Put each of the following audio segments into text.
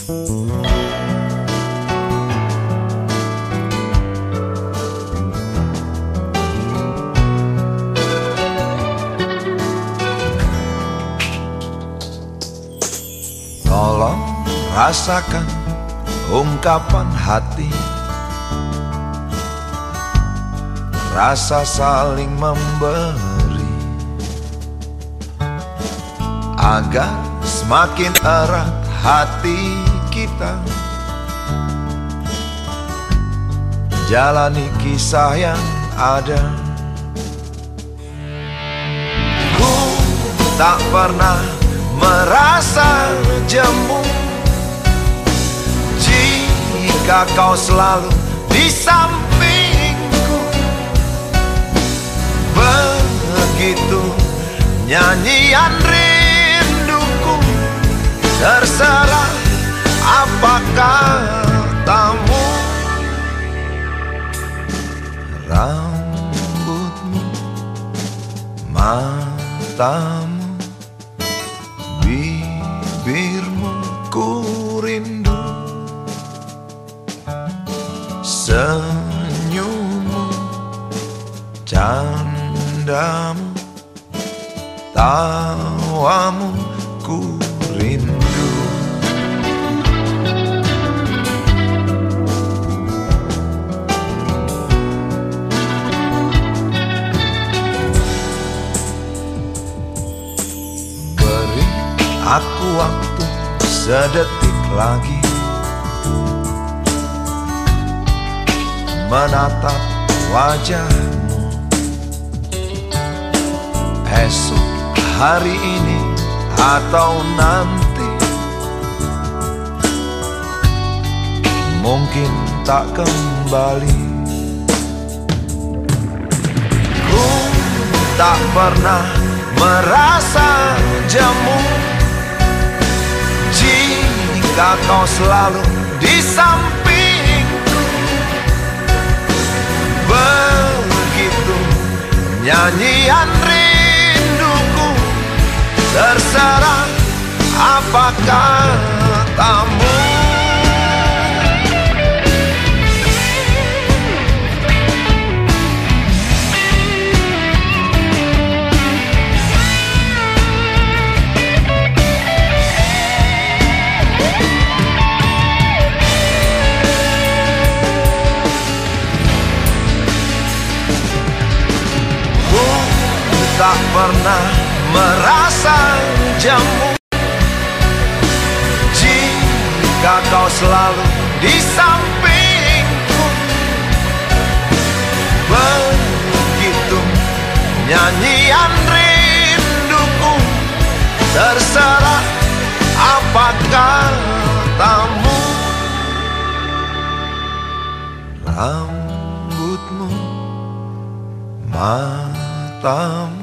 Tolong rasakan ungkapan hati, rasa saling memberi, agar semakin erat hati kita. Jalani kisah yang ada. Ku tak pernah merasa jemu jika kau selalu di sampingku. Begitu nyanyian rinduku, terserah apa katamu. Rambutmu, matamu, bibirmu ku rindu, senyummu, candamu, tawamu ku rindu. Beri aku waktu sedetik lagi menatap wajahmu. Esok hari ini atau nanti mungkin tak kembali. Ku tak pernah merasa jemu jika kau selalu di sampingku. Begitu nyanyian rinduku, terserah apa katamu. Tak pernah merasa jemu jika kau selalu di sampingku. Begitu nyanyian rinduku, terserah apa katamu. Rambutmu, matamu,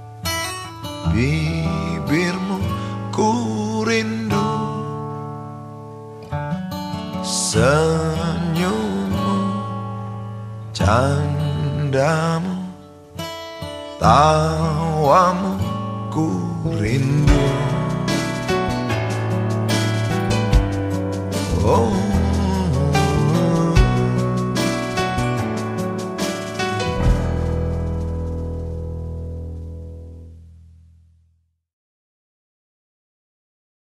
bibirmu ku rindu, senyummu, candamu, tawamu